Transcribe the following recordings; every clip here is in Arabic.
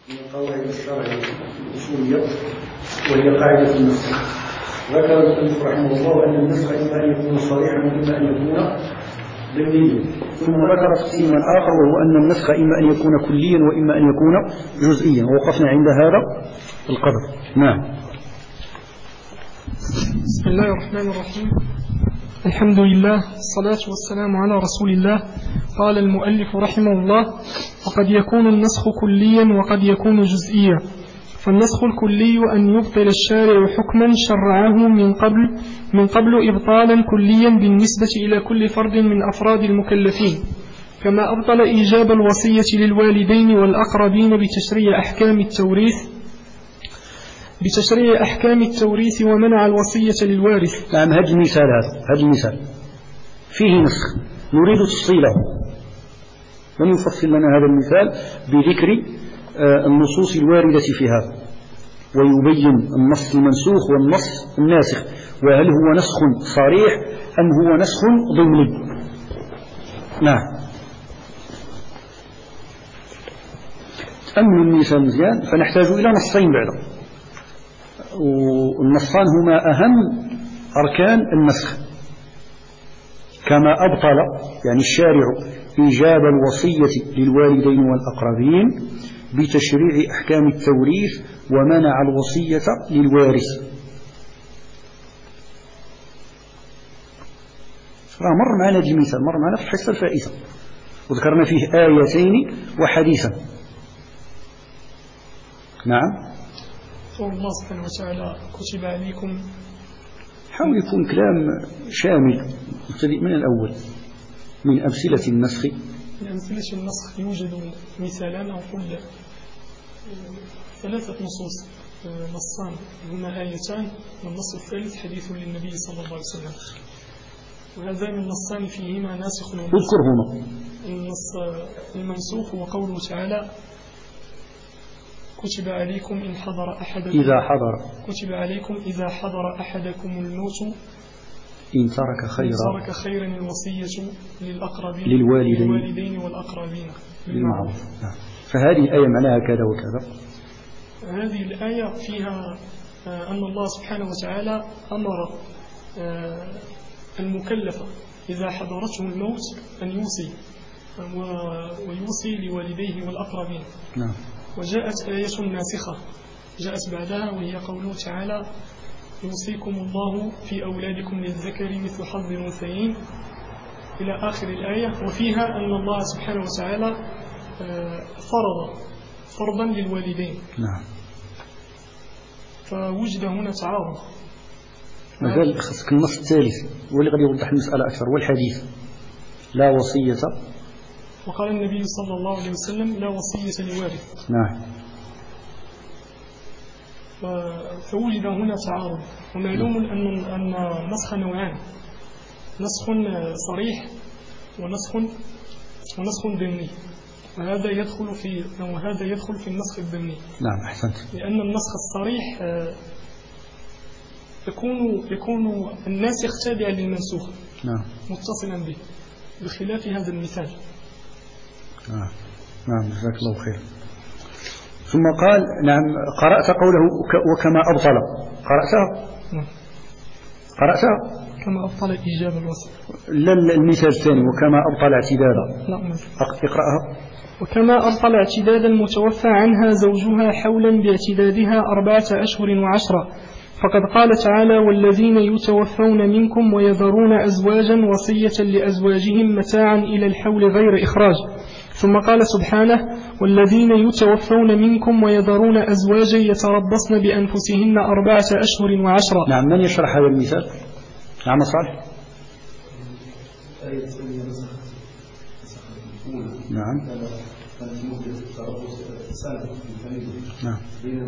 من القواعد الشرعية الأصولية وهي قاعدة النسخ. ذكر المؤلف رحمه الله أن النسخ إما أن يكون صريحا وإما أن يكون ضمنيا، ثم ذكر تقسيما آخر وهو أن النسخ إما أن يكون كليا وإما أن يكون جزئيا، ووقفنا عند هذا القدر. نعم. بسم الله الرحمن الرحيم. الحمد لله، الصلاة والسلام على رسول الله. قال المؤلف رحمه الله: وقد يكون النسخ كليا وقد يكون جزئيا. فالنسخ الكلي أن يبطل الشارع حكما شرعه من قبل إبطالا كليا بالنسبة إلى كل فرد من أفراد المكلفين، كما أبطل إيجاب الوصية للوالدين والأقربين بتشريع أحكام التوريث ومنع الوصية للوارث. نعم، هذا المثال فيه نسخ نريد تفصيله، من يفصل لنا هذا المثال بذكر النصوص الواردة في هذا، ويبين النص المنسوخ والنص الناسخ، وهل هو نسخ صريح أم هو نسخ ضمني. نعم. تأملوا المثال مزيان، فنحتاج إلى نصين بعد، والنصان هما أهم أركان النسخ. كما أبطل يعني الشارع إيجاب الوصية للوالدين والأقربين بتشريع أحكام التوريث ومنع الوصية للوارث. مر معنا هذا المثال، مر معنا في الحصة الفائتة، وذكرنا فيه آيتين وحديثا. نعم. قول الله سبحانه وتعالى: كتب عليكم. حاول يكون كلام شامل، نبتدئ من الأول، من أمثلة النسخ. من أمثلة النسخ يوجد مثالان أو كل ثلاثة نصوص، نصان هما آيتان، والنص الثالث حديث للنبي صلى الله عليه وسلم، وهذان النصان فيهما ناسخ ومنسوخ. اذكر هنا. النص المنسوخ هو قوله تعالى: كتب عليكم إذا حضر أحدكم الموت إن ترك خيرا الوصية للأقربين للوالدين والأقربين بالمعروف. فهذه الآية معناها كذا وكذا. هذه الآية فيها أن الله سبحانه وتعالى أمر المكلف إذا حضرته الموت أن يوصي ويوصي لوالديه والأقربين. نعم. وجاءت آية ناسخة جاءت بعدها، وهي قوله تعالى: يوصيكم الله في أولادكم للذكر مثل حظ الأنثيين، إلى آخر الآية. وفيها أن الله سبحانه وتعالى فرضا للوالدين. نعم. فوجد هنا تعارض. مازال خصك النص الثالث واللي قد يوضح المسألة أكثر، والحديث: لا وصية. وقال النبي صلى الله عليه وسلم: لا وصية لوارث. نعم. فوجد هنا تعارض. ومعلوم أن نسخ نوعان: نسخ صريح ونسخ ضمني، وهذا يدخل في النسخ الضمني. نعم، أحسنت. لأن النسخ الصريح يكون الناسخ تابعا للمنسوخ. نعم. متصلا به، بخلاف هذا المثال. نعم، جزاك الله خير. ثم قال: نعم، قرأت قوله وكما أبطل. قرأتها كما أبطل إيجاب الوصية. لا، المثال الثاني: وكما أبطل اعتدادا. لا، اقرأها. وكما أبطل اعتداد المتوفى عنها زوجها حولا باعتدادها 4 أشهر و10، فقد قال تعالى: والذين يتوفون منكم ويذرون أزواجا وصية لأزواجهم متاعا إلى الحول غير إخراج. ثم قال سبحانه: والذين يتوفون منكم ويذرون أزواجا يتربصن بأنفسهن 4 أشهر و10. نعم، من يشرح هذا المثال؟ نعم صالح. نعم. نعم.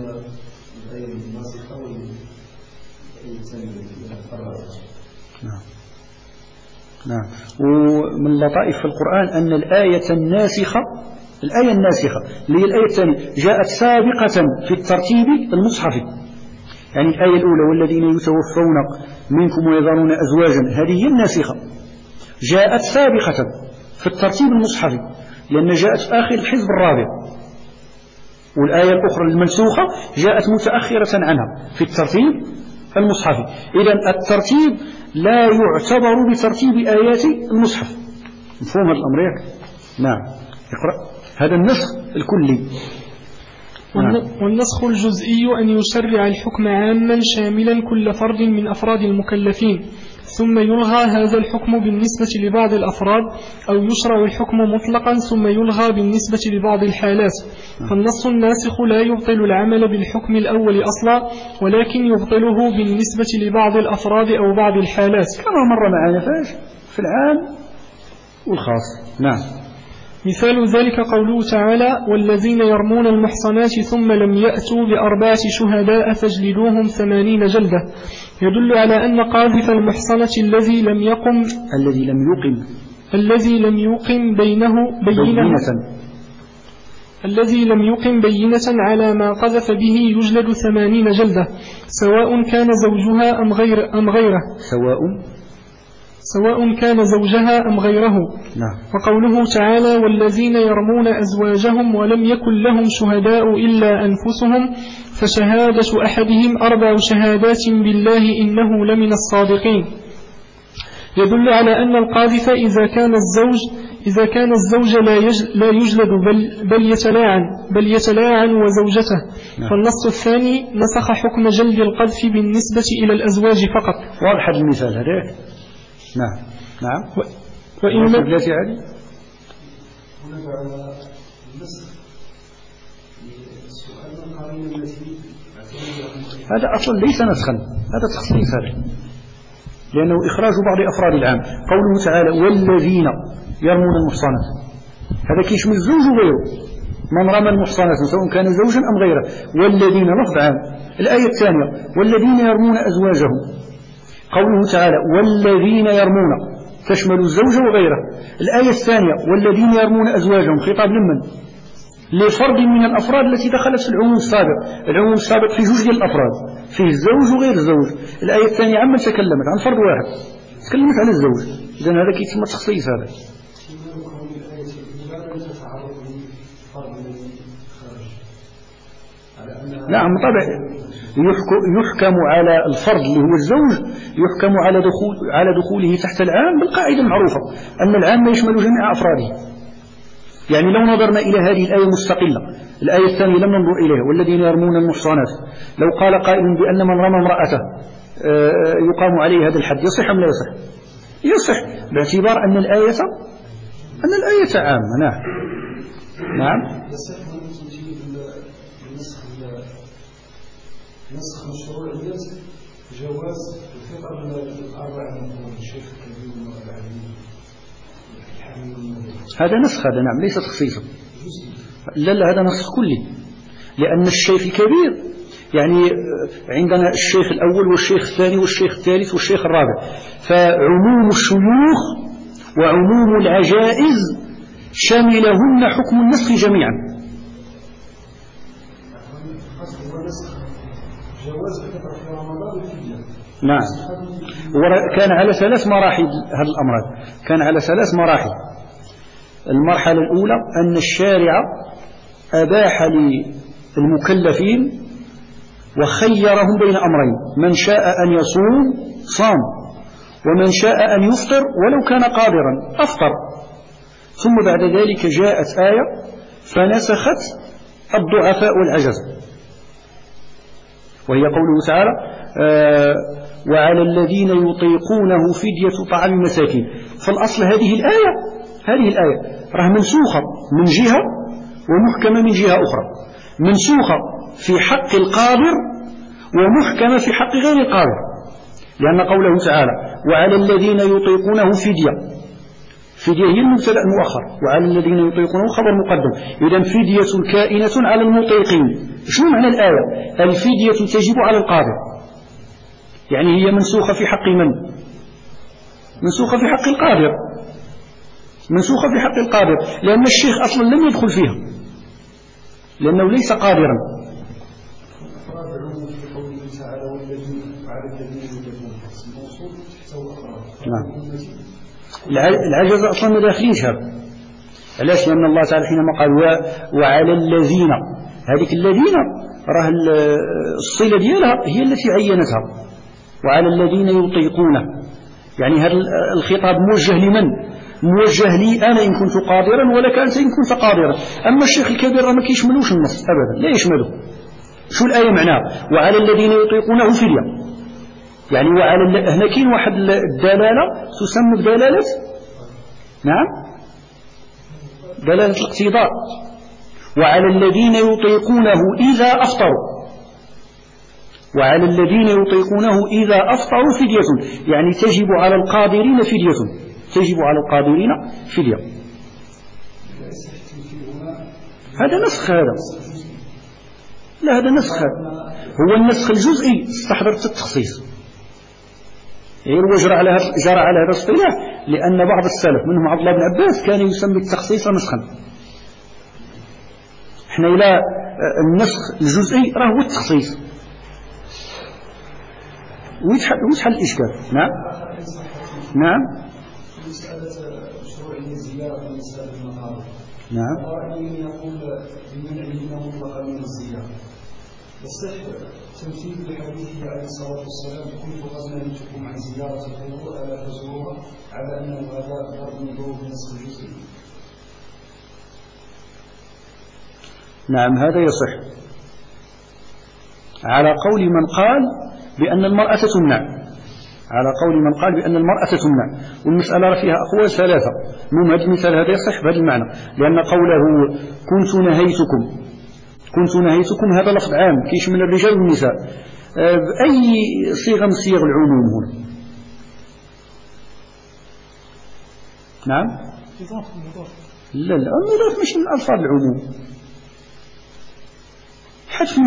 نعم. ومن لطائف في القرآن أن الآية الناسخة اللي هي الآية الثانية جاءت سابقة في الترتيب المصحفي. يعني الآية الأولى: والذين يتوفون منكم ويذرون أزواجا، هذه هي الناسخة، جاءت سابقة في الترتيب المصحفي، لأن جاءت في آخر الحزب الرابع. والآية الأخرى المنسوخة جاءت متأخرة عنها في الترتيب المصحفي. إذن الترتيب لا يعتبر بترتيب آيات المصحف. مفهوم هذا الأمر ياك؟ نعم. اقرأ. هذا النسخ الكلي. والنسخ الجزئي أن يشرع الحكم عاما شاملا كل فرد من أفراد المكلفين، ثم يلغى هذا الحكم بالنسبة لبعض الأفراد، أو يشرع الحكم مطلقا ثم يلغى بالنسبة لبعض الحالات. فالنص الناسخ لا يبطل العمل بالحكم الأول أصلا، ولكن يبطله بالنسبة لبعض الأفراد أو بعض الحالات، كما مر معنا في العام والخاص. نعم. مثال ذلك قوله تعالى: والذين يرمون المحصنات ثم لم يأتوا ب4 شهداء فاجلدوهم 80 جلدة، يدل على أن قاذف المحصنة الذي لم يقم بينة على ما قذف به يجلد 80 جلدة، سواء كان زوجها أم غيره. نعم. وقوله تعالى: والذين يرمون أزواجهم ولم يكن لهم شهداء إلا أنفسهم فشهادة أحدهم 4 شهادات بالله إنه لمن الصادقين، يدل على أن القاذف إذا كان الزوج لا يجلد بل يتلاعن وزوجته. نعم. فالنص الثاني نسخ حكم جلد القذف بالنسبة إلى الأزواج فقط. واضح المثال هذا. نعم. نعم. هذا أصلا ليس نسخا، هذا تخصيص، هذا لأنه إخراج بعض أفراد العام. قوله تعالى: والذين يرمون المحصنات، هذا كيشمل الزوج وغيره، من رمى المحصنات سواء كان زوجا أم غيره. والذين لفظ عام. الآية الثانية: والذين يرمون أزواجهم، قوله تعالى: والذين يرمون تشمل الزوج وغيره. الآية الثانية: والذين يرمون أزواجهم، خطاب لمن؟ لفرد من الأفراد التي دخلت في العموم السابق. العموم السابق في جزء الأفراد، فيه الزوج وغير الزوج. الآية الثانية عمن تكلمت عن فرد واحد، تكلمت عن الزوج. إذن هذا كيتم تخصيص هذا. نعم طبعا. يحكم على الفرد اللي هو الزوج، يحكم على دخوله تحت العام بالقاعدة المعروفة أن العام يشمل جميع أفراده. يعني لو نظرنا إلى هذه الآية مستقلة، الآية الثانية لم ننظر إليها: والذين يرمون المحصنات، لو قال قائل بأن من رمى امرأته يقام عليه هذا الحد، يصح أم لا يصح؟ يصح، باعتبار أن الآية عامة. نعم. نعم. نسخ مشروع جواز الفطر من الأربع من الشيخ الكبير والمرأة. هذا نسخ، هذا نعم ليس تخصيصا. لا هذا نسخ كلي، لأن الشيخ الكبير يعني عندنا الشيخ الأول والشيخ الثاني والشيخ الثالث والشيخ الرابع، فعموم الشيوخ وعموم العجائز شملهن حكم النسخ جميعا. نعم. وكان على 3 مراحل هذا الأمر، كان على 3 مراحل. المرحلة الأولى أن الشارع أباح للمكلفين وخيرهم بين أمرين: من شاء أن يصوم صام، ومن شاء أن يفطر ولو كان قادرا أفطر. ثم بعد ذلك جاءت آية فنسخت الضعفاء والعجز، وهي قوله تعالى: وعلى الذين يطيقونه فدية طعام مساكين. فالأصل هذه الآية راه منسوخة من جهة ومحكمة من جهة أخرى، منسوخة في حق القادر ومحكمة في حق غير القادر، لأن قوله تعالى: وعلى الذين يطيقونه فدية هي المبتدأ المؤخر، وعلى الذين يطيقونه خبر مقدم. إذن فدية كائنة على المطيقين. شنو معنى الآية؟ الفدية تجب على القادر، يعني هي منسوخة في حق من؟ منسوخة في حق القادر، منسوخة في حق القادر، لأن الشيخ أصلا لم يدخل فيها لأنه ليس قادرا. نعم. العجز أصلا ما داخلينش هذا. علاش؟ لأن الله تعالى حينما قال وعلى الذين هذيك الذين راه الصلة ديالها هي التي عينتها. وعلى الذين يطيقونه، يعني هذا الخطاب موجه لمن؟ موجه لي أنا إن كنت قادرا، ولك أنت إن كنت قادرا. أما الشيخ الكبير ما كيشملوش النص أبدا، لا يشمله. شو الآية معناها؟ وعلى الذين يطيقونه فدية، يعني وعلى هنا كاين واحد الدلالة تسمى بدلالة، نعم، دلالة الاقتضاء. وعلى الذين يطيقونه إذا أفطروا، وعلى الذين يطيقونه إذا أفطروا فدية، يعني تجب على القادرين فدية، تجب على القادرين فدية. هذا نسخ، هذا لا، هذا نسخ، هو النسخ الجزئي استحضرت التخصيص. جرى على هذا الاصطلاح لأن بعض السلف منهم عبد الله بن عباس كان يسمي التخصيص نسخا. احنا إلى النسخ الجزئي راه هو التخصيص. ويتحل الإشكال. نعم نعم مسألة مشروعية زيارة مسألة المقابر. نعم. رأيي يقول بمنعه مطلقا من الزيارة. يصح تمثيل بحديثه عليه الصلاة والسلام: كنت قد نهيتكم عن زيارة القبور ألا تزوروها، على أنه هذا ضرب من ضروب النسخ الجزئي. نعم هذا يصح على قول من قال بأن المرأة تمنع، على قول من قال بأن المرأة تمنع. والمسألة فيها أقوال ثلاثة. المهم هذا المثال هذا يصح بهذا المعنى، لأن قوله كنت نهيتكم هذا لفظ عام كيشمل الرجال والنساء. بأي صيغة من صيغ العموم هنا؟ نعم لا المضاف مش من ألفاظ العموم. حذف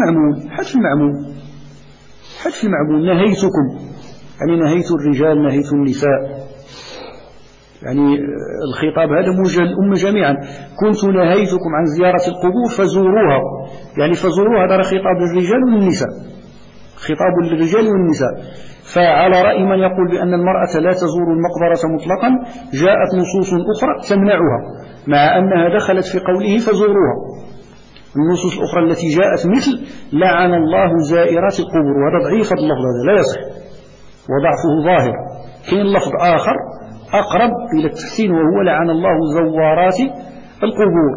المعمول نهيتكم، يعني نهيت الرجال، نهيت النساء، يعني الخطاب هذا موجه للأمة جميعا. كنت نهيتكم عن زيارة القبور فزوروها، يعني فزوروها هذا خطاب للرجال والنساء، خطاب للرجال والنساء. فعلى رأي من يقول بأن المرأة لا تزور المقبرة مطلقا جاءت نصوص أخرى تمنعها، مع أنها دخلت في قوله فزوروها. النصوص الأخرى التي جاءت مثل لعن الله زائرات القبور، وهذا ضعيف اللفظ، هذا لا يصح وضعفه ظاهر. كاين لفظ آخر أقرب إلى التحسين وهو لعن الله زوارات القبور.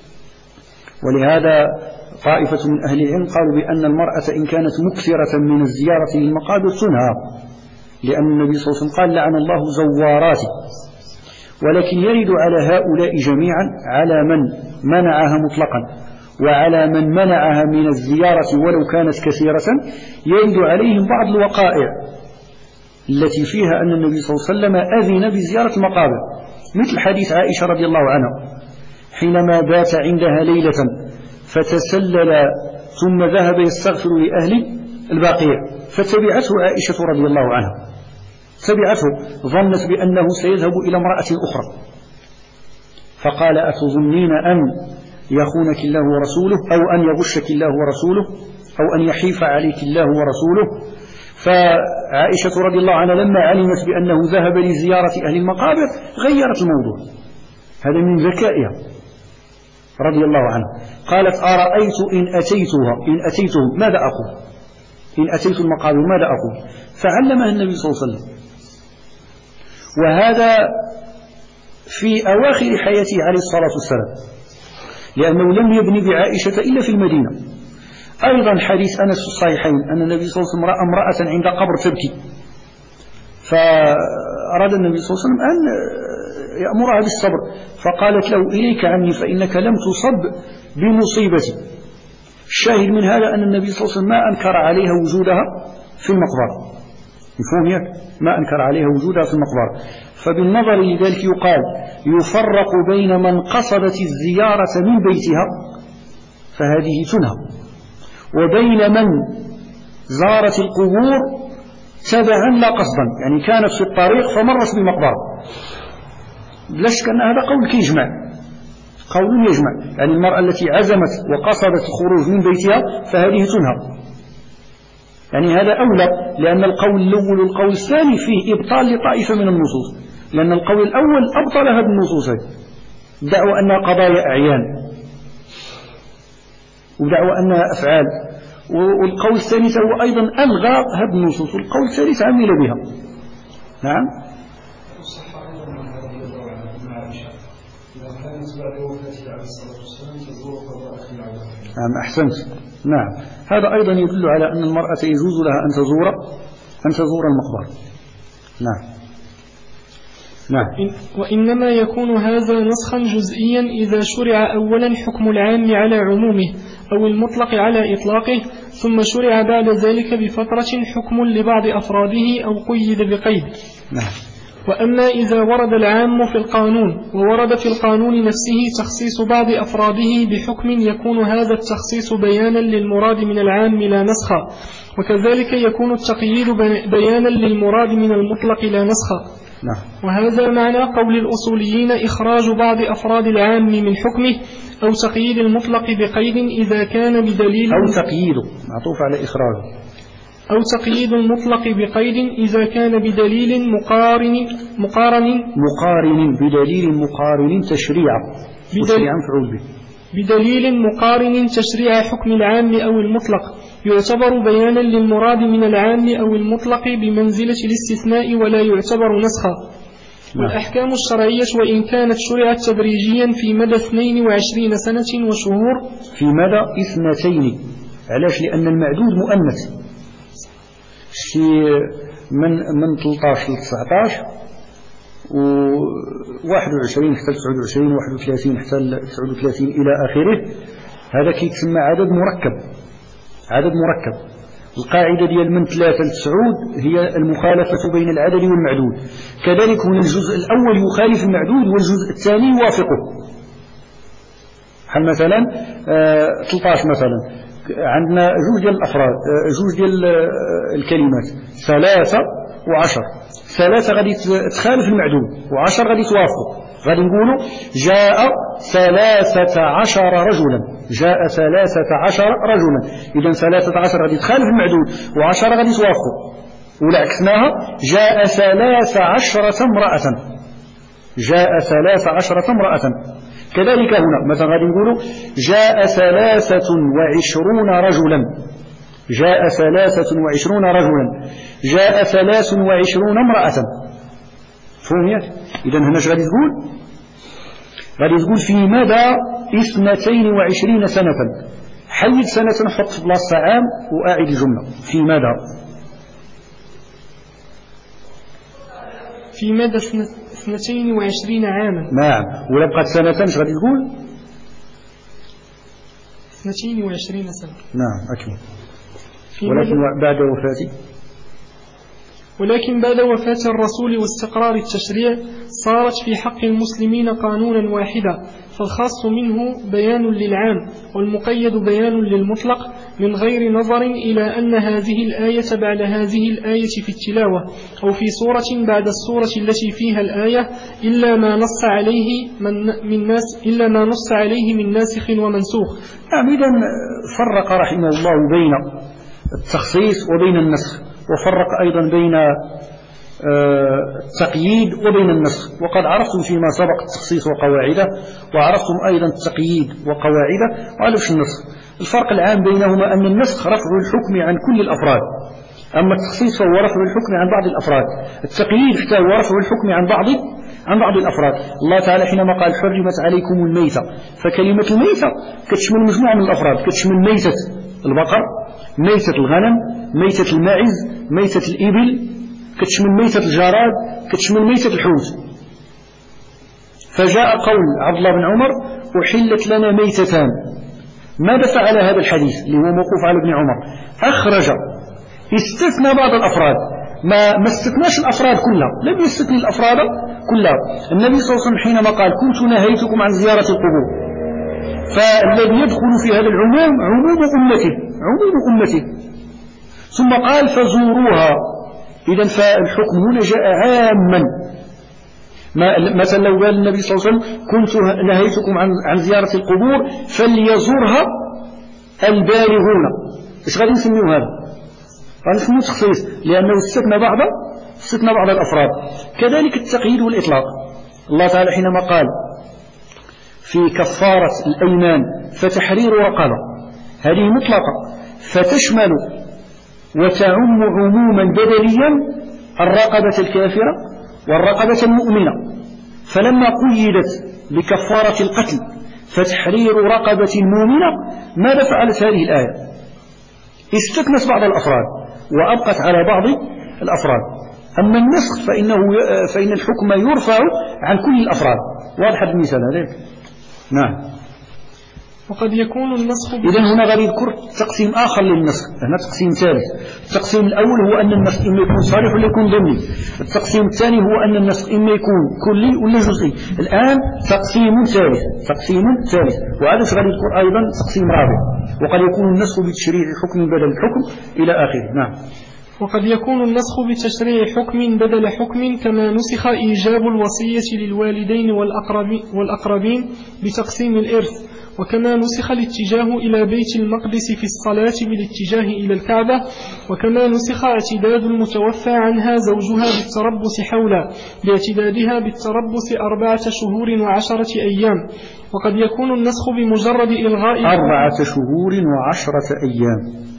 ولهذا طائفة من أهل العلم قالوا بأن المرأة إن كانت مكثرة من الزيارة للمقابر تنهى، لأن النبي صلى الله عليه وسلم قال لعن الله زوارات. ولكن يرد على هؤلاء جميعا، على من منعها مطلقا وعلى من منعها من الزيارة ولو كانت كثيرة، يرد عليهم بعض الوقائع التي فيها أن النبي صلى الله عليه وسلم أذن بزيارة المقابر، مثل حديث عائشة رضي الله عنها حينما بات عندها ليلة فتسلل ثم ذهب يستغفر لأهل البقيع، فتبعته عائشة رضي الله عنها، تبعته، ظنت بأنه سيذهب إلى امرأة أخرى، فقال أتظنين أن يخونك الله ورسوله، أو أن يغشك الله ورسوله، أو أن يحيف عليك الله ورسوله. فعائشة رضي الله عنها لما علمت بأنه ذهب لزيارة أهل المقابر غيرت الموضوع، هذا من ذكائها رضي الله عنها. قالت أرأيت إن أتيتهم ماذا أقول، إن أتيت المقابر ماذا أقول، فعلمها النبي صلى الله عليه وسلم. وهذا في أواخر حياته عليه الصلاة والسلام، لأنه لم يبني بعائشة إلا في المدينة. أيضا حديث أنس في الصحيحين أن النبي صلى الله عليه وسلم رأى امرأة عند قبر تبكي، فأراد النبي صلى الله عليه وسلم أن يأمرها بالصبر، فقالت له إليك عني فإنك لم تصب بمصيبتي. الشاهد من هذا أن النبي صلى الله عليه وسلم ما أنكر عليها وجودها في المقبرة، مفهوم هيك؟ ما أنكر عليها وجودها في المقبرة. فبالنظر لذلك يقال يفرق بين من قصدت الزيارة من بيتها فهذه تنهى، وبين من زارت القبور تبعا لا قصدا، يعني كانت في الطريق فمرت بمقبرة. لا شك أن هذا قول يجمع، قول يجمع، يعني المرأة التي عزمت وقصدت الخروج من بيتها فهذه تنهى، يعني هذا أولى، لأن القول الأول والقول الثاني فيه إبطال لطائفة من النصوص، لأن القول الأول أبطل هذه النصوص، دعوى أنها قضايا أعيان. ودعوى أنها أفعال. والقول الثالث هو أيضا ألغى هذه النصوص، والقول الثالث عمل بها. نعم. نعم أحسنت. نعم هذا أيضا يدل على أن المرأة يجوز لها أن تزور المقبرة. نعم. نعم. وإنما يكون هذا نسخا جزئيا إذا شرع أولا حكم العام على عمومه أو المطلق على إطلاقه، ثم شرع بعد ذلك بفترة حكم لبعض أفراده أو قيد بقيد. نعم. وأما إذا ورد العام في القانون وورد في القانون نفسه تخصيص بعض أفراده بحكم، يكون هذا التخصيص بيانا للمراد من العام لا نسخا، وكذلك يكون التقييد بيانا للمراد من المطلق لا نسخا. نعم. وهذا معنى قول الأصوليين إخراج بعض أفراد العام من حكمه أو تقييد المطلق بقيد إذا كان بدليل، أو تقييده معطوف على إخراجه، أو تقييد المطلق بقيد إذا كان بدليل مقارن بدليل مقارن تشريعا مفعول به، بدليل مقارن تشريع حكم العام أو المطلق، يعتبر بيانا للمراد من العام أو المطلق بمنزلة الاستثناء ولا يعتبر نسخا. والأحكام الشرعية وإن كانت شرعت تدريجيا في مدى 22 سنة وشهور، في مدى 2، علاش؟ لأن المعدود مؤنث، من 13 ل 19 و21 حتى 29 31 حتى 39 إلى آخره، هذا كيتسمى عدد مركب. القاعدة ديال من 3 ل 9 هي المخالفة بين العدد والمعدود. كذلك هنا الجزء الأول يخالف المعدود والجزء الثاني يوافقه. مثلا 13 مثلا عندنا جوج ديال الأفراد، جوج ديال الكلمات، 3 و10. 3 غادي تخالف المعدود و10 غادي توافق. غادي نقولوا جاء 13 رجلا، جاء 13 رجلا. إذن 13 غادي تخالف المعدود و10 غادي توافق. ولا عكسناها، جاء 13 امرأة، جاء 13 امرأة. كذلك هنا مثلا غادي نقولوا جاء 23 رجلا، جاء 23 رجلا، جاء 23 امرأة. فهمت؟ إذن هنا اش غادي تقول؟ غادي تقول في مدى 22 سنة. حيد سنة نحط في بلاصة عام وأعيد الجملة. في مدى 22 عاما. نعم. ولا بقات سنة اش غادي تقول؟ 22 سنة. نعم أكيد. ولكن بعد وفاته، ولكن بعد وفاة الرسول واستقرار التشريع صارت في حق المسلمين قانونا واحدا، فالخاص منه بيان للعام والمقيد بيان للمطلق، من غير نظر إلى أن هذه الآية بعد هذه الآية في التلاوة أو في سورة بعد السورة التي فيها الآية، إلا ما نص عليه من ناسخ ومنسوخ. إذن فرق رحمه الله بين التخصيص وبين النسخ، وفرق أيضا بين التقييد وبين النسخ. وقد عرفتم فيما سبق التخصيص وقواعده، وعرفتم أيضا التقييد وقواعده، وعرفتم النسخ. الفرق العام بينهما أن النسخ رفع الحكم عن كل الأفراد، أما التخصيص فهو رفع الحكم عن بعض الأفراد. التقييد حتى هو رفع الحكم عن بعض الأفراد. الله تعالى حينما قال حرمت عليكم الميتة، فكلمة الميتة كتشمل مجموعة من الأفراد، كتشمل ميتة البقر، ميتة الغنم، ميتة الماعز، ميتة الإبل، كتشمل ميتة الجراد، كتشمل ميتة الحوت. فجاء قول عبد الله بن عمر أحلت لنا ميتتان. ماذا فعل هذا الحديث اللي هو موقوف على ابن عمر؟ أخرج، استثنى بعض الأفراد، ما استثناش الأفراد كلها، لم يستثني الأفراد كلها. النبي صلى الله عليه وسلم حينما قال كنت نهيتكم عن زيارة القبور، فالذي يدخل في هذا العموم عموم أمته. ثم قال فزوروها. إذن فالحكم هنا جاء عاما. مثلا لو قال النبي صلى الله عليه وسلم كنت نهيتكم عن زيارة القبور فليزورها البالغون، ايش غادي نسميو هذا؟ غادي نسميو تخصيص، لأنه استثنى بعض الأفراد. كذلك التقييد والإطلاق. الله تعالى حينما قال في كفارة الأيمان فتحرير رقبة، هذه مطلقة فتشمل وتعم عموما بدليا الرقبة الكافرة والرقبة المؤمنة. فلما قيدت بكفارة القتل فتحرير رقبة مؤمنة، ماذا فعلت هذه الآية؟ استثنت بعض الأفراد وأبقت على بعض الأفراد. أما النسخ فإن الحكم يرفع عن كل الأفراد. واضح المثال هذا؟ نعم. وقد يكون النسخ إذن هنا غادي يذكر تقسيم آخر للنسخ، هنا تقسيم ثالث. التقسيم الأول هو أن النسخ إما يكون صريح ولا يكون ضمني. التقسيم الثاني هو أن النسخ إما يكون كلي ولا جزئي. الآن تقسيم ثالث، وهذا غادي يذكر أيضا تقسيم رابع. وقد يكون النسخ بتشريع حكم بدل الحكم إلى آخره. نعم. وقد يكون النسخ بتشريع حكم بدل حكم، كما نسخ إيجاب الوصية للوالدين والأقربين بتقسيم الإرث، وكما نسخ الاتجاه إلى بيت المقدس في الصلاة بالاتجاه إلى الكعبة، وكما نسخ اعتداد المتوفى عنها زوجها بالتربص حولا باعتدادها بالتربص 4 شهور و10 أيام. وقد يكون النسخ بمجرد إلغاء 4 شهور و10 أيام.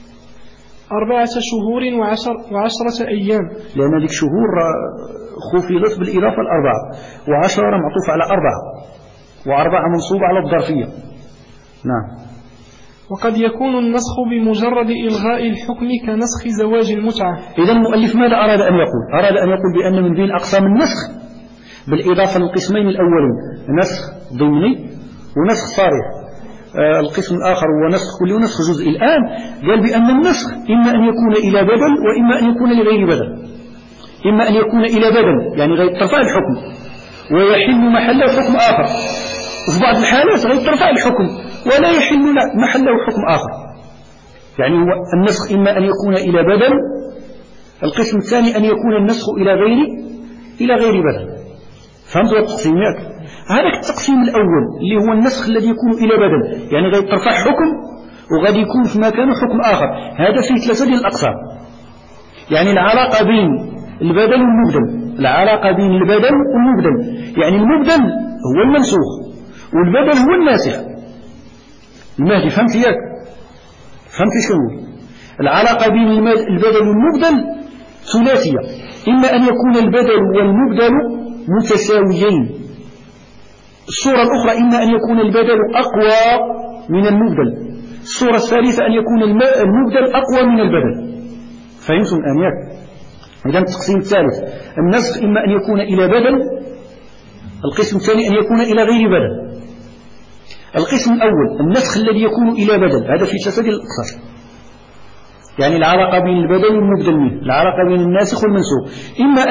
4 شهور و10 أيام، لأن هذه الشهور خفضت بالإضافة الأربعة، و10 معطوف على 4، و4 منصوبة على الظرفية. نعم. وقد يكون النسخ بمجرد إلغاء الحكم كنسخ زواج المتعة. إذا المؤلف ماذا أراد أن يقول؟ أراد أن يقول بأن من بين أقسام النسخ بالإضافة للقسمين الأولين نسخ ضمني ونسخ صريح. القسم الآخر هو نسخ كلي ونسخ جزئي. الآن قال بأن النسخ إما أن يكون إلى بدل وإما أن يكون لغير بدل. إما أن يكون إلى بدل يعني غير ترفع الحكم ويحل محله حكم آخر، وفي بعض الحالات غير ترفع الحكم ولا يحل محله حكم آخر. يعني هو النسخ إما أن يكون إلى بدل، القسم الثاني أن يكون النسخ إلى غير بدل. فهمتوا التقسيمات؟ هذا التقسيم الأول اللي هو النسخ الذي يكون إلى بدل، يعني غادي ترفع حكم وغادي يكون في مكانه حكم آخر. هذا فيه 3 ديال الأقسام. يعني العلاقة بين البدل والمبدل، يعني المبدل هو المنسوخ والبدل هو الناسخ. المهدي فهمت ياك؟ فهمت شنو العلاقة بين البدل والمبدل؟ ثلاثية. إما أن يكون البدل والمبدل متساويين. الصورة الأخرى إما أن يكون البدل أقوى من المبدل. الصورة الثالثة أن يكون المبدل أقوى من البدل. فهمتم الآن ياك؟ إذا التقسيم الثالث النسخ إما أن يكون إلى بدل، القسم الثاني أن يكون إلى غير بدل. القسم الأول النسخ الذي يكون إلى بدل، هذا في 3 الأقسام. يعني العلاقة بين البدل والمبدل منه، العلاقة بين الناسخ والمنسوخ، إما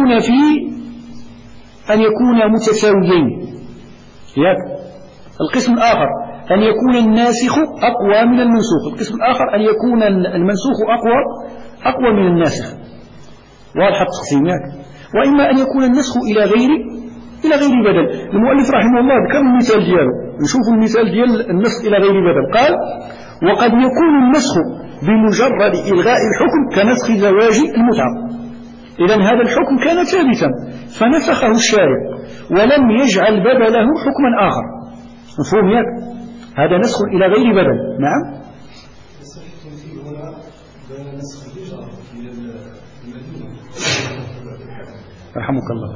أن يكون متساويين ياك. القسم الآخر أن يكون الناسخ أقوى من المنسوخ، القسم الآخر أن يكون المنسوخ أقوى من الناسخ. واضح التقسيم ياك. وإما أن يكون النسخ إلى غير بدل. المؤلف رحمه الله ذكر المثال دياله، نشوف المثال ديال النسخ إلى غير بدل. قال: وقد يكون النسخ بمجرد إلغاء الحكم كنسخ زواج المتعة. إذن هذا الحكم كان ثابتا فنسخه الشارع ولم يجعل بدله حكما آخر. مفهوم ياك؟ هذا نسخ إلى غير بدل. نعم. رحمك الله.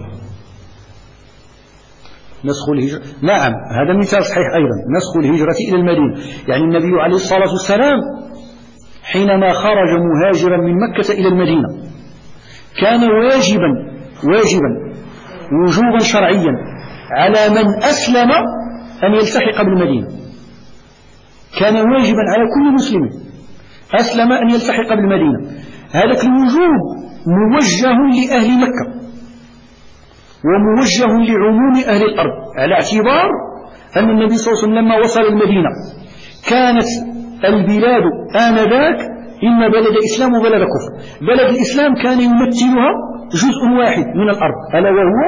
نسخ الهجرة، نعم هذا مثال صحيح أيضا. نسخ الهجرة إلى المدينة، يعني النبي عليه الصلاة والسلام حينما خرج مهاجرا من مكة إلى المدينة كان واجبا وجوبا شرعيا على من أسلم أن يلتحق بالمدينة. كان واجبا على كل مسلم أسلم أن يلتحق بالمدينة. هذا الوجوب موجه لأهل مكة وموجه لعموم أهل الأرض، على اعتبار أن النبي صلى الله عليه وسلم لما وصل المدينة كانت البلاد آنذاك إما بلد إسلام وبلد كفر. بلد الإسلام كان يمثلها جزء واحد من الأرض ألا وهو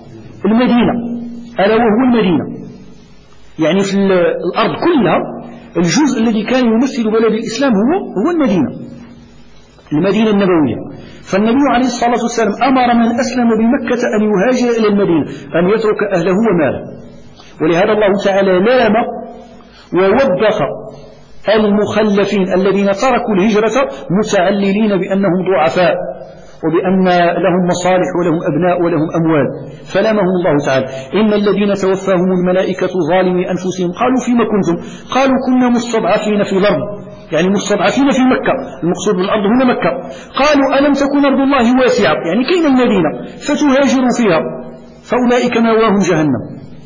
المدينة. يعني في الأرض كلها الجزء الذي كان يمثل بلد الإسلام هو المدينة النبوية. فالنبي عليه الصلاة والسلام أمر من أسلم بمكة أن يهاجر إلى المدينة، أن يترك أهله وماله. ولهذا الله تعالى لام ووبخ المخلفين الذين تركوا الهجرة متعللين بأنهم ضعفاء وبأن لهم مصالح ولهم أبناء ولهم أموال، فلامهم الله تعالى: إن الذين توفاهم الملائكة ظالمي أنفسهم قالوا فيما كنتم؟ قالوا كنا مستضعفين في الأرض، يعني مستضعفين في مكة، المقصود بالأرض هنا مكة. قالوا ألم تكن أرض الله واسعة، يعني كاين المدينة فتهاجروا فيها، فأولئك مأواهم جهنم.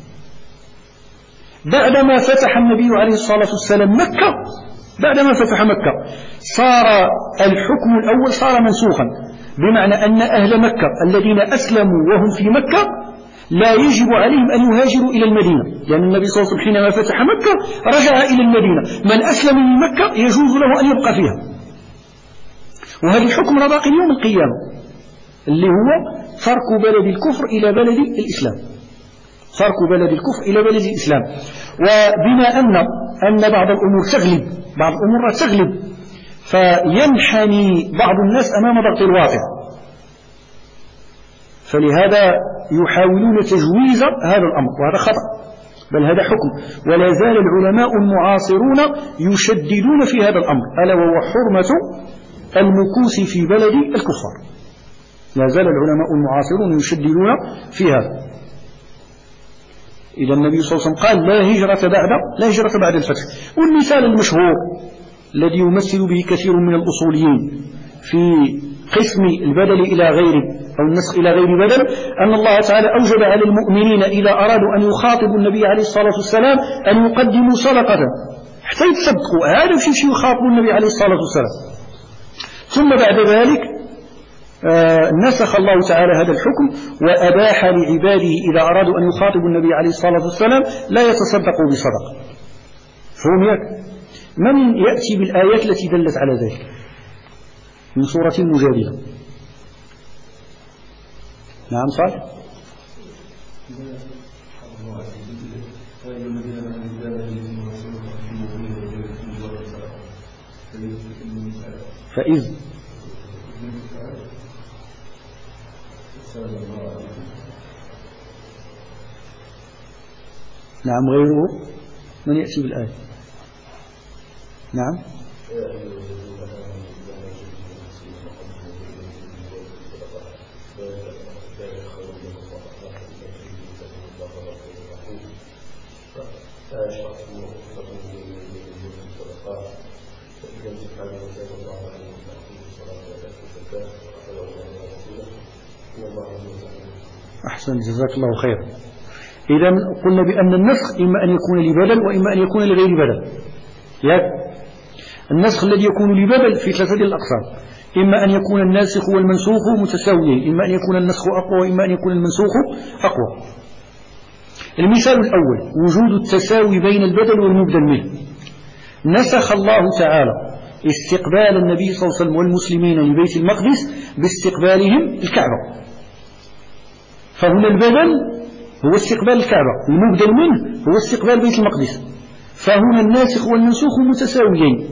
بعدما فتح النبي عليه الصلاة والسلام مكة، بعدما فتح مكة صار الحكم الأول صار منسوخا، بمعنى أن أهل مكة الذين أسلموا وهم في مكة لا يجب عليهم أن يهاجروا إلى المدينة، لأن النبي صلى الله عليه وسلم حينما فتح مكة رجع إلى المدينة. من أسلم من مكة يجوز له أن يبقى فيها، وهذا الحكم باقي يوم القيامة، اللي هو ترك بلد الكفر إلى بلد الإسلام، ترك بلد الكفر إلى بلد الإسلام. وبما أن بعض الأمور تغلب، بعض الأمور تغلب، فينحني بعض الناس أمام ضغط الواقع، فلهذا يحاولون تجويز هذا الأمر، وهذا خطأ، بل هذا حكم. ولا زال العلماء المعاصرون يشددون في هذا الأمر، ألا وهو حرمة المكوس في بلد الكفار. لا زال العلماء المعاصرون يشددون في هذا. إذا النبي صلى الله عليه وسلم قال لا هجرة بعد الفتح. والمثال المشهور الذي يمثل به كثير من الأصوليين في قسم البدل إلى غيره أو النسخ إلى غير بدل، أن الله تعالى أوجب على المؤمنين إذا أرادوا أن يخاطبوا النبي عليه الصلاة والسلام أن يقدموا صدقة حتى يتصدقوا. هذا شيء يخاطبوا النبي عليه الصلاة والسلام. ثم بعد ذلك نسخ الله تعالى هذا الحكم وأباح لعباده إذا أرادوا أن يخاطبوا النبي عليه الصلاة والسلام لا يتصدقوا بصدقة. فهم يك من يأتي بالآيات التي دلت على ذلك من سورة المجادلة؟ نعم صالح. فإذ نعم غيره من يأتي بالآية. نعم أحسن جزاك الله خير. إذا قلنا بأن النسخ إما أن يكون لبدل وإما أن يكون لغير بدل. النسخ الذي يكون لبدل في ثلاثة الأقسام: إما أن يكون الناسخ والمنسوخ متساويين، إما أن يكون النسخ أقوى، وإما أن يكون المنسوخ أقوى. المثال الأول وجود التساوي بين البدل والمبدل منه. نسخ الله تعالى استقبال النبي صلى الله عليه وسلم والمسلمين لبيت المقدس باستقبالهم الكعبة، فهنا البدل هو استقبال الكعبة، المبدل منه هو استقبال بيت المقدس، فهنا الناسخ والمنسوخ متساويين.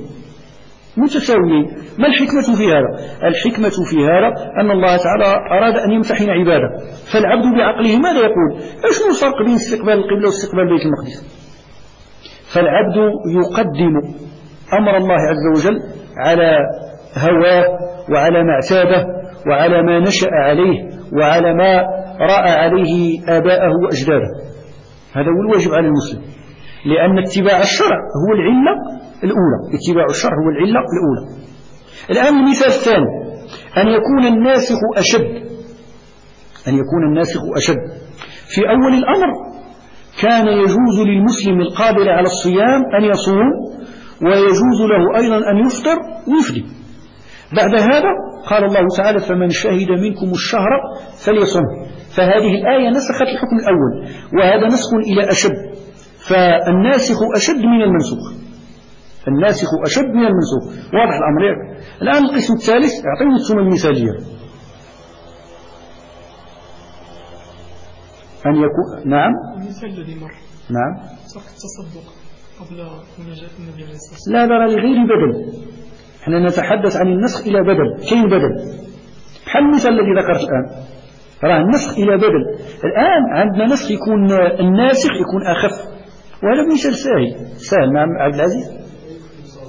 ما الحكمة في هذا؟ الحكمة في هذا أن الله تعالى أراد أن يمتحن عباده، فالعبد بعقله ماذا يقول؟ إيش هو الفرق بين استقبال القبلة واستقبال بيت المقدس؟ فالعبد يقدم أمر الله عز وجل على هواه وعلى ما اعتاده وعلى ما نشأ عليه وعلى ما رأى عليه آباءه وأجداده. هذا هو الواجب على المسلم، لأن اتباع الشرع هو العلة الأولى، اتباع الشرع هو العلة الأولى. الآن المثال الثاني أن يكون الناسخ أشد. في أول الأمر كان يجوز للمسلم القادر على الصيام أن يصوم، ويجوز له أيضا أن يفطر ويفدي. بعد هذا قال الله تعالى: فمن شهد منكم الشهر فليصم. فهذه الآية نسخت الحكم الأول، وهذا نسخ إلى أشد، فالناسخ أشد من المنسوخ. واضح الأمر. الآن القسم الثالث، أعطيني السنة المثالية. أن يكون نعم المثال الذي مر نعم صح التصدق قبل مناجاة النبي عليه الصلاة والسلام. لا لغير بدل، احنا نتحدث عن النسخ إلى بدل. كاين بدل بحال المثال الذي ذكرت الآن، راه النسخ إلى بدل. الآن عندنا نسخ يكون الناسخ يكون أخف، وهذا مثال سهل. نعم عبد العزيز.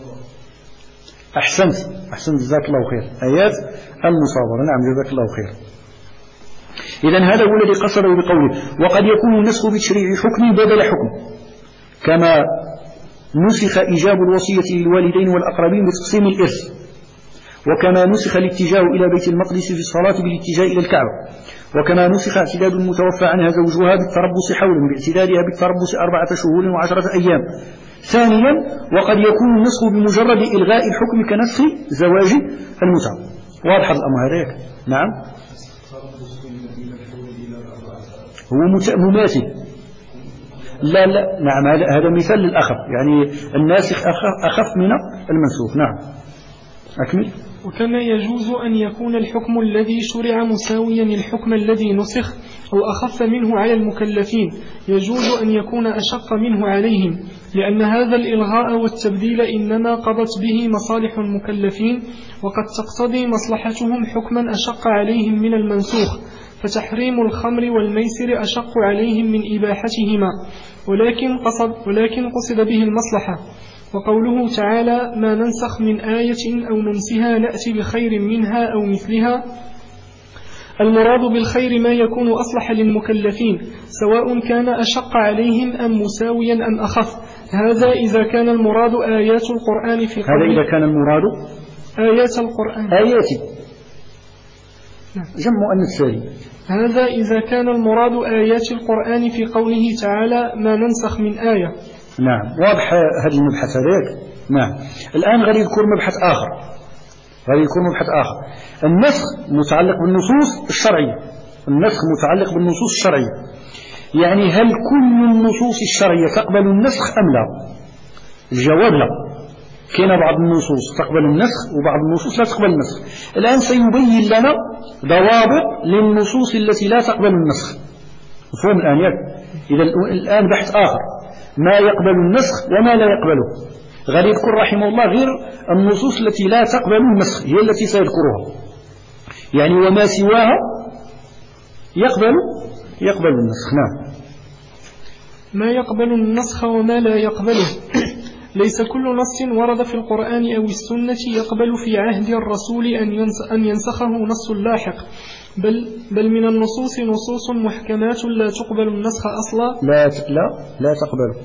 أحسنت جزاك الله خير، آيات المصابرة. نعم جزاك الله خير. إذن هذا هو الذي قصده بقوله وقد يكون النسخ بتشريع حكم بدل حكم، كما نسخ إيجاب الوصية للوالدين والأقربين بتقسيم الإرث، وكما نسخ الاتجاه إلى بيت المقدس في الصلاة بالاتجاه إلى الكعبة، وكما نسخ اعتداد المتوفى عنها زوجها بالتربص حولا باعتدادها بالتربص 4 شهور و10 أيام. ثانيا وقد يكون النسخ بمجرد إلغاء الحكم كنسخ زواج المتعة. واضح الأمر هذا؟ نعم هو مماثل. لا نعم هذا مثال للأخف، يعني الناسخ أخف من المنسوخ. نعم أكمل. وكما يجوز أن يكون الحكم الذي شرع مساويا للحكم الذي نسخ أو أخف منه على المكلفين، يجوز أن يكون أشق منه عليهم، لأن هذا الإلغاء والتبديل إنما قضت به مصالح المكلفين، وقد تقتضي مصلحتهم حكما أشق عليهم من المنسوخ، فتحريم الخمر والميسر أشق عليهم من إباحتهما، ولكن قصد به المصلحة. وقوله تعالى ما ننسخ من آية أو ننسها نأتي بخير منها أو مثلها، المراد بالخير ما يكون أصلح للمكلفين سواء كان أشق عليهم أم مساويا أم أخف. هذا إذا كان المراد آيات القرآن في قوله، هذا إذا كان المراد آيات القرآن جمع مؤنث سالم. هذا إذا كان المراد آيات القرآن في قوله تعالى ما ننسخ من آية. نعم واضح هذا المبحث هذاك. نعم الآن غادي يذكر مبحث آخر. النسخ متعلق بالنصوص الشرعية. يعني هل كل النصوص الشرعية تقبل النسخ أم لا؟ الجواب لا. كاين بعض النصوص تقبل النسخ وبعض النصوص لا تقبل النسخ. الآن سيبين لنا ضوابط للنصوص التي لا تقبل النسخ. مفهوم الآن ياك؟ إذا الآن بحث آخر ما يقبل النسخ وما لا يقبله. غادي يذكر رحمه الله غير النصوص التي لا تقبل النسخ هي التي سيذكرها، يعني وما سواها يقبل النسخ. نعم ما يقبل النسخ وما لا يقبله. ليس كل نص ورد في القرآن أو السنة يقبل في عهد الرسول أن ينسخه نص لاحق، بل من النصوص نصوص محكمات لا تقبل النسخ أصلا. لا تقبل.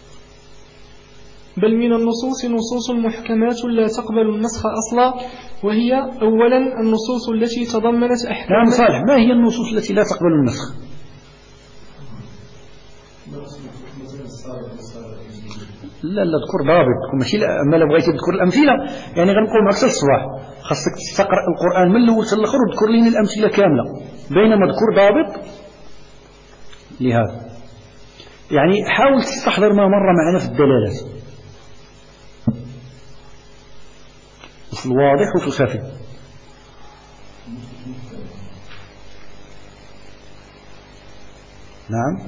بل من النصوص نصوص محكمات لا تقبل النسخ أصلا، وهي أولا النصوص التي تضمنت أحكام. نعم صالح، ما هي النصوص التي لا تقبل النسخ؟ لا اذكر ضابط، ماشي اما لا بغيتي تذكر الامثله يعني غنقول معك حتى الصباح، خاصك تقرا القران من الاول حتى الاخر وتذكر لي الامثله كامله، بينما اذكر ضابط لهذا. يعني حاول تستحضر ما مر معنا في الدلالات في الواضح وفي الخفي. نعم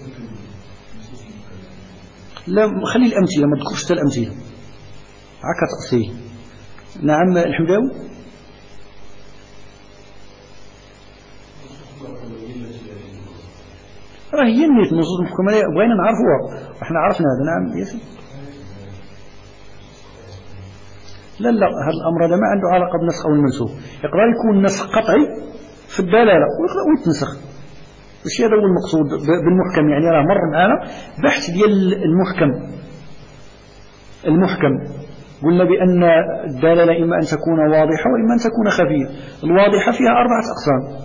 لا خلي الأمثلة، ما تذكرش حتى الأمثلة هكا تأصيل. نعم الحمداوي. راه هي النيت النصوص المحكمة بغينا نعرفوها وإحنا عرفنا هذا. نعم ياسر. لا هذا الأمر هذا ما عنده علاقة بالنسخ أو المنسوخ. يقدر يكون نسخ قطعي في الدلالة ويتنسخ، ماشي هذا هو المقصود بالمحكم. يعني راه مر معنا بحث ديال المحكم قلنا بأن الدلالة إما أن تكون واضحة وإما أن تكون خفية. الواضحة فيها 4 أقسام،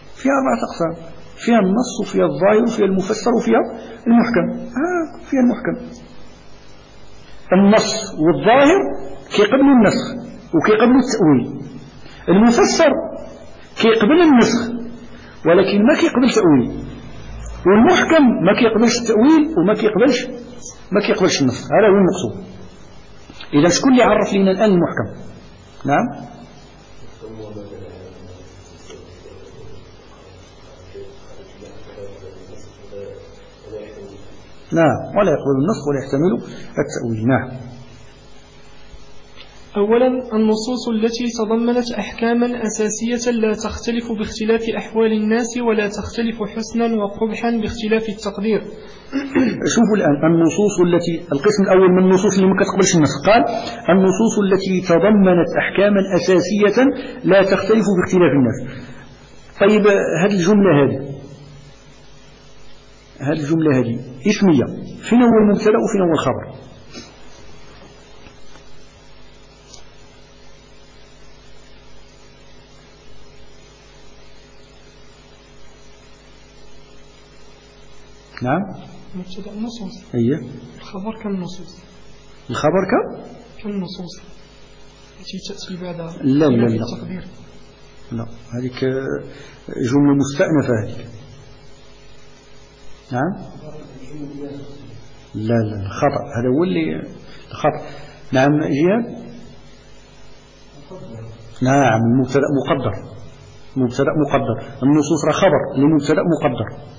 فيها النص وفيها الظاهر وفيها المفسر وفيها المحكم. فيها المحكم. النص والظاهر كيقبل النسخ وكيقبل التأويل. المفسر كيقبل النسخ ولكن ما كيقبلش تأويل، والمحكم ما كيقبلش التأويل وما كيقبلش النسخ. هذا هو المقصود. إذا شكون اللي عرف لنا الآن المحكم؟ نعم ولا يقبل النسخ ولا يحتمل التأويل. نعم أولا النصوص التي تضمنت أحكاما أساسية لا تختلف باختلاف أحوال الناس ولا تختلف حسنا وقبحا باختلاف التقدير. شوفوا الآن النصوص التي القسم الأول من النصوص اللي ما كتقبلش النسخ، قال النصوص التي تضمنت أحكاما أساسية لا تختلف باختلاف الناس. طيب هذه الجملة هذه اسمية، فين هو المبتدأ وفين هو الخبر؟ نعم مبتدأ النصوص. أيه. الخبر كالنصوص. الخبر كالنصوص التي تأتي بعد التقدير. لا هذيك جملة مستأنفة هذيك. نعم لا خطأ، هذا هو اللي خطأ. نعم جهاد. نعم المبتدأ مقدر، النصوص خبر لمبتدأ مقدر.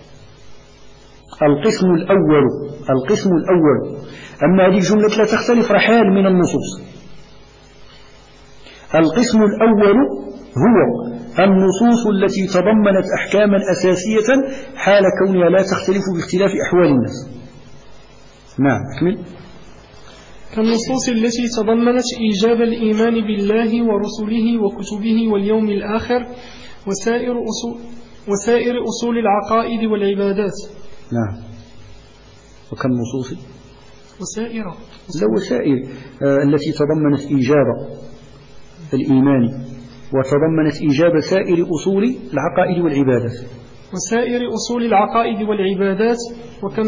القسم الأول أما هذه الجملة لا تختلف رحال من النصوص. القسم الأول هو النصوص التي تضمنت أحكاما أساسية حال كونها لا تختلف باختلاف أحوال الناس. نعم أكمل. كالنصوص التي تضمنت إيجاب الإيمان بالله ورسله وكتبه واليوم الآخر وسائر أصول العقائد والعبادات. نعم. وكم نصوص وسائر التي تضمنت إيجاب الإيمان وتضمنت إيجاب سائر أصول العقائد والعبادات. وسائر أصول العقائد والعبادات وكم.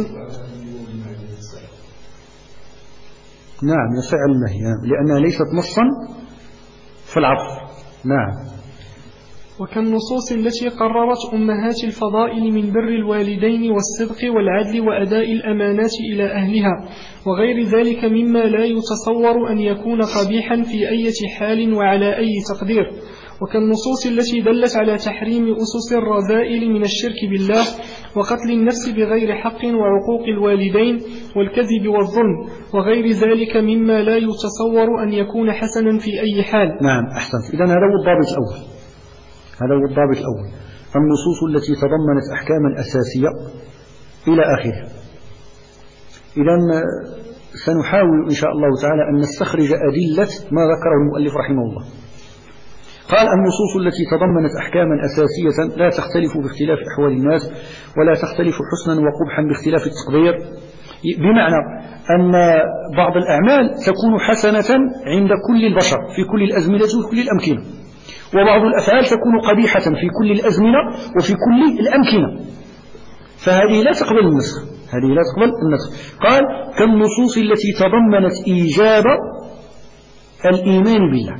نعم يفعل المهي لأنها ليست نصا في العطف. نعم. وكالنصوص التي قررت أمهات الفضائل من بر الوالدين والصدق والعدل وأداء الأمانات إلى أهلها وغير ذلك مما لا يتصور أن يكون قبيحا في أي حال وعلى أي تقدير. وكالنصوص التي دلت على تحريم أسس الرذائل من الشرك بالله وقتل النفس بغير حق وعقوق الوالدين والكذب والظلم وغير ذلك مما لا يتصور أن يكون حسنا في أي حال. نعم أحسنت. إذن هذا هو الضابط الأول النصوص التي تضمنت أحكاما أساسية إلى آخره. إذن سنحاول إن شاء الله تعالى أن نستخرج أدلة ما ذكره المؤلف رحمه الله. قال النصوص التي تضمنت أحكاما أساسية لا تختلف باختلاف أحوال الناس ولا تختلف حسنا وقبحا باختلاف التقدير، بمعنى أن بعض الأعمال تكون حسنة عند كل البشر في كل الأزمنة وكل الأمكنة، وبعض الأفعال تكون قبيحة في كل الأزمنة وفي كل الأمكنة، فهذه لا تقبل النسخ. قال كالنصوص التي تضمنت إيجاب الإيمان بالله.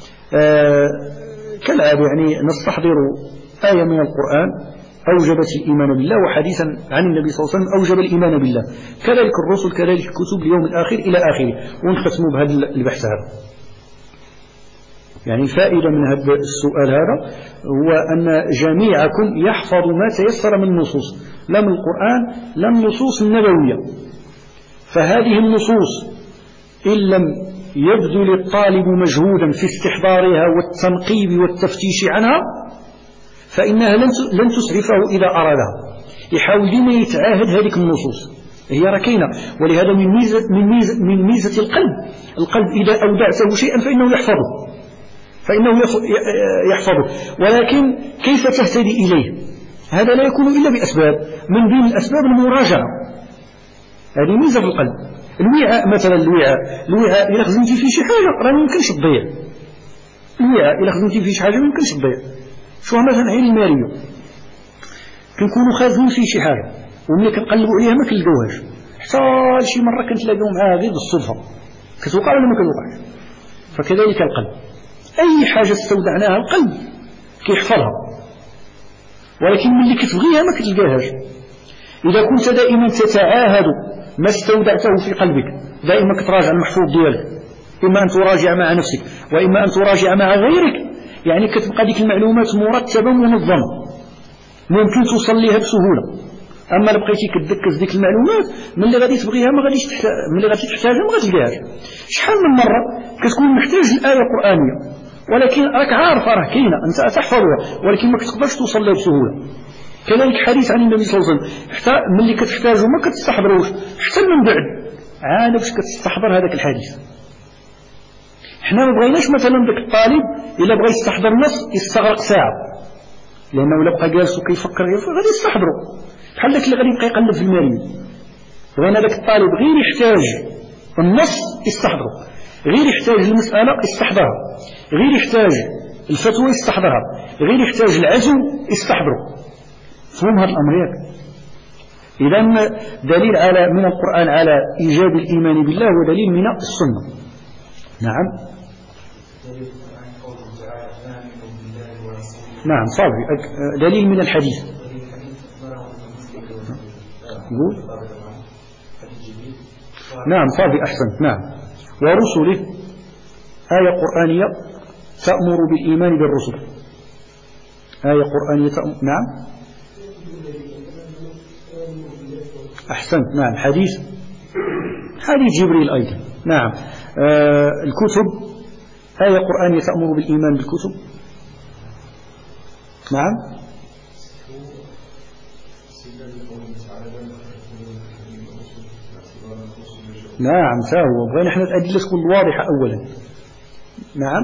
كالعادة يعني نستحضر آية من القرآن أوجبت الإيمان بالله وحديثا عن النبي صلى الله عليه وسلم أوجب الإيمان بالله، كذلك الرسل كذلك الكتب اليوم الآخر إلى آخره، ونختم بهذا البحث هذا. يعني فائدة من هذا السؤال هذا هو أن جميعكم يحفظ ما تيسر من النصوص، لا من القرآن لا من النصوص النبوية. فهذه النصوص إن لم يبذل الطالب مجهودا في استحضارها والتنقيب والتفتيش عنها فإنها لن تسعفه إذا أرادها. يحاول ديما يتعاهد هذه النصوص، هي ركينة. ولهذا من ميزة القلب إذا أودعته شيئا فإنه يحفظه، ولكن كيف تهتدي إليه؟ هذا لا يكون إلا بأسباب، من بين الأسباب المراجعة. هذه ميزة في القلب. الوعاء مثلا، الوعاء إذا خزنتي فيه شي حاجة راه ميمكنش تضيع. الوعاء إذا خزنتي فيه شي حاجة ميمكنش تضيع. شو مثلا عين الماريو كنكونوا خازنين فيه شي حاجة وملي كنقلبوا عليها ما كنلقاوهاش، حتى شي مرة كنتلاقاو معاها غير بالصدفة، كتوقع ولا ما كتوقعش. فكذلك القلب، أي حاجة استودعناها القلب كيحفظها، ولكن ملي كتبغيها ما كتلقاهاش. إذا كنت دائما تتعاهد ما استودعته في قلبك، دائما كتراجع المحفوظ ديالك، إما أن تراجع مع نفسك وإما أن تراجع مع غيرك، يعني كتبقى ديك المعلومات مرتبة منظمة، ممكن توصل لها بسهولة أما اللي بقيتي كتدكز ديك المعلومات ملي غادي تبغيها ما غاديش ملي غادي تحتاجها ما غاتلقاهاش. شحال من مرة كتكون محتاج الآية قرآنية ولكن راك عارف راه كاينة أنت تحفظها ولكن ما كتقدرش توصل لها بسهولة. كذلك حديث عن النبي صلى الله عليه وسلم حتى ملي كتحتاجه ما كتستحضروش حتى من بعد عاد باش كتستحضر هذاك الحديث. حنا ما بغيناش مثلا ذاك الطالب إلا بغى يستحضر النص يستغرق ساعة لأنه إلا بقى جالس وكيفكر غادي يستحضره بحال داك اللي غادي يبقى يقلب في المريم. بغينا ذاك الطالب غير يحتاج النص يستحضره، غير يحتاج المسألة يستحضرها، غير يحتاج الفتوى يستحضرها، غير يحتاج العزو يستحضره. فهم هذا الأمر ياك. إذا دليل على من القرآن على إيجاب الإيمان بالله ودليل من السنة. نعم نعم صافي دليل من الحديث. قول نعم صافي أحسن. نعم ورسله آية قرآنية تأمر بالإيمان بالرسل. آية قرآنية نعم أحسن. نعم حديث جبريل أيضا. نعم الكتب آية قرآنية تأمر بالإيمان بالكتب. نعم نعم ساهو بغينا احنا الأدلة تكون واضحة أولا. نعم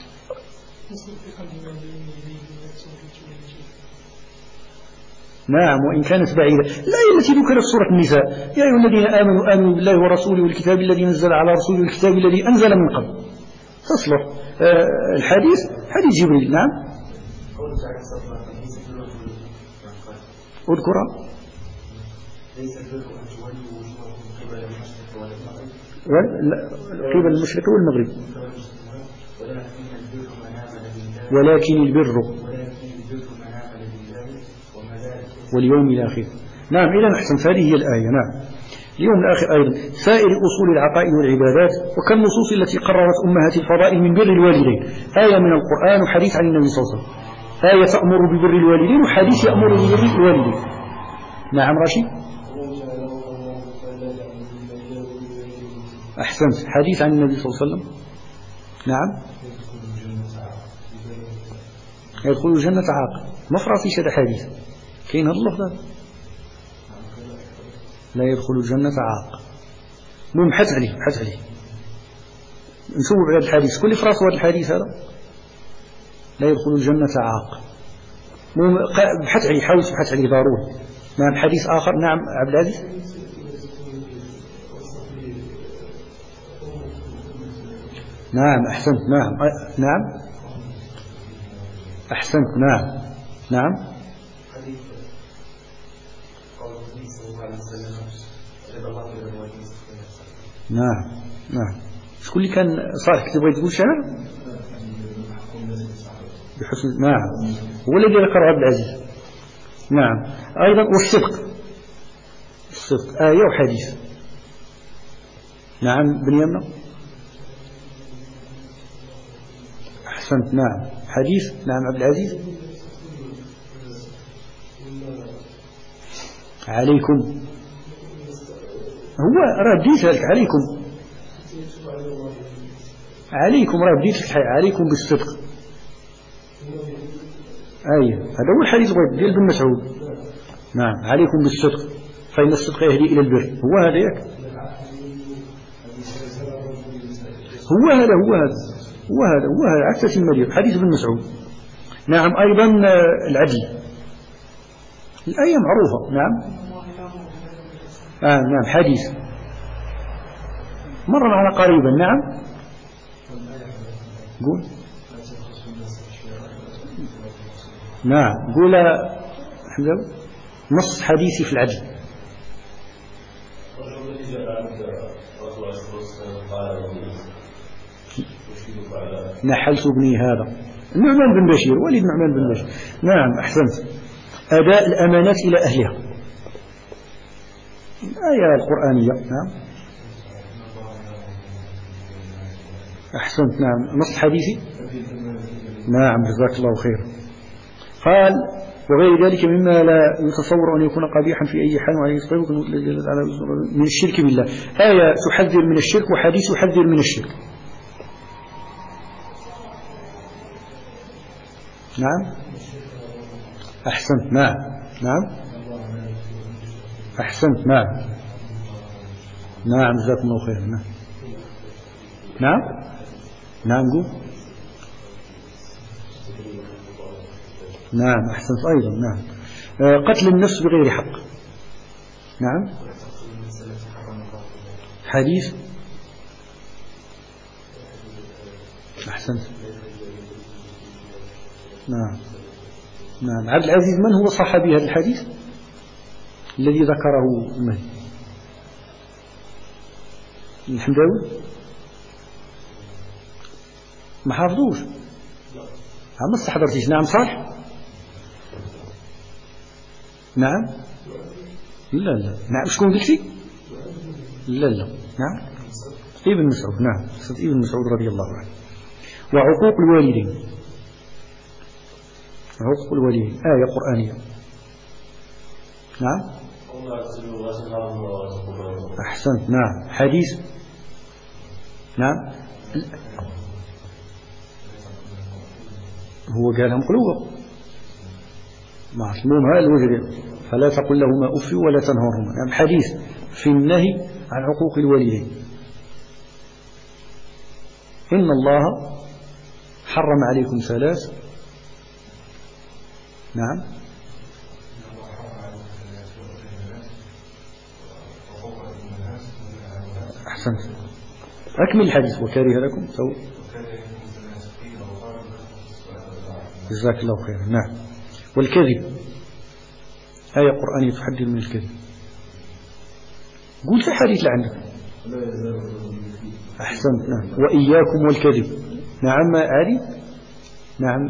نعم وإن كانت بعيدة. الآية التي ذكرت في سورة النساء يا أيها الذين آمنوا آمنوا بالله ورسوله والكتاب الذي نزل على رسوله والكتاب الذي أنزل من قبل تصلح الحديث حديث جبريل. نعم اذكرها قبل المشرق والمغرب ولكن البر واليوم الآخر. نعم إذا أحسن هذه هي الآية. نعم اليوم الآخر أيضا سائر أصول العقائد والعبادات وكالنصوص التي قررت أمهات الفضائل من بر الوالدين آية من القرآن وحديث عن النبي صلى الله عليه وسلم. آية تأمر ببر الوالدين وحديث يأمر ببر الوالدين. نعم رشيد أحسنت حديث عن النبي صلى الله عليه وسلم. نعم يدخل الجنة عاقل مفرع في هذا حديث كاين هذا اللفظ لا يدخل الجنة عاقل. المهم بحث عليه نشوف على الحديث كل في راسه هذا الحديث هذا لا يدخل الجنة عاقل. المهم بحث عليه حاول تبحث عليه ضروري. نعم حديث آخر. نعم عبد العزيز نعم أحسنت. نعم أحسنت. نعم شكون اللي كان صالح كنت بغيت تقول شعر بحسن. نعم هو الذي ذكره عبد العزيز. نعم أيضا والصدق آية وحديث. نعم بن يمنى أحسنت. نعم حديث. نعم عبد العزيز عليكم هو راه بديت لك عليكم راه بديت لك عليكم بالصدق. أي هذا هو الحديث ديال ابن مسعود. نعم عليكم بالصدق فإن الصدق يهدي إلى البر. هو هذا ياك هو هذا عكس المدير حديث ابن مسعود. نعم أيضا العدل الآية معروفة. نعم نعم حديث مر معنا قريبا. نعم قول. نعم قول نص حديثي في العدل. نحلت ابني هذا النعمان بن بشير وليد نعمان بن بشير. نعم أحسنت أداء الأمانات إلى أهلها الآية القرآنية. نعم أحسنت. نعم نص حديثي. نعم جزاك الله خير. قال وغير ذلك مما لا يتصور أن يكون قبيحا في أي حال وعليه يستطيع من الشرك بالله. آية تحذر من الشرك وحديث يحذر من الشرك. نعم أحسنت. نعم نعم أحسنت. نعم نعم جزاكم الله خيرا. نعم نعم نعم قول. نعم أحسنت أيضا. نعم قتل النفس بغير حق. نعم حديث أحسنت. نعم نعم عبد العزيز من هو صحابي هذا الحديث الذي ذكره المهدي؟ الحمداوي ما حافظوش ما استحضرتيش. نعم صالح. نعم لا لا نعم شكون قلتي؟ لا لا نعم ابن مسعود. نعم ابن مسعود رضي الله عنه. وعقوق الوالدين. عقوق الوالدين آية قرآنية. نعم أحسنت. نعم حديث. نعم هو قالهم قلوبا معصومها الوجر فلا تقل لهما أف ولا تنهرهما. نعم حديث في النهي عن عقوق الوالدين. إن الله حرم عليكم ثلاث. نعم أحسنت. أكمل الحديث. وكره لكم سوء. جزاك الله خيرا. نعم والكذب آية قرآنية تحذر من الكذب. قلت الحديث لعندك. أحسنت. نعم وإياكم والكذب. نعم ما أعرف. نعم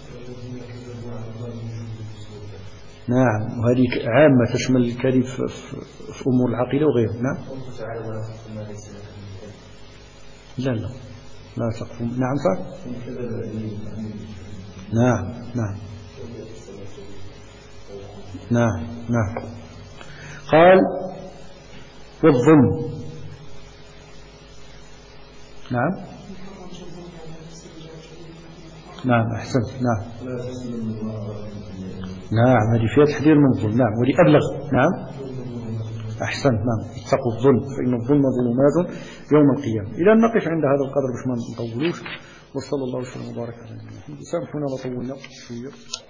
نعم وهذه عامة تشمل الكذب في أمور العقيدة وغيره. نعم لا لا لا تقف. نعم صح. نعم نعم نعم نعم. قال والظلم. نعم نعم أحسنت. نعم نعم هذه فيها تحذير من الظلم. نعم ولي أبلغ. نعم أحسنت. نعم اتقوا الظلم فإن الظلم ظلمات يوم القيامة. إذا نقف عند هذا القدر باش ما نطولوش. وصلى الله وسلم وبارك على نبينا محمد. سامحونا لو طولنا شوية.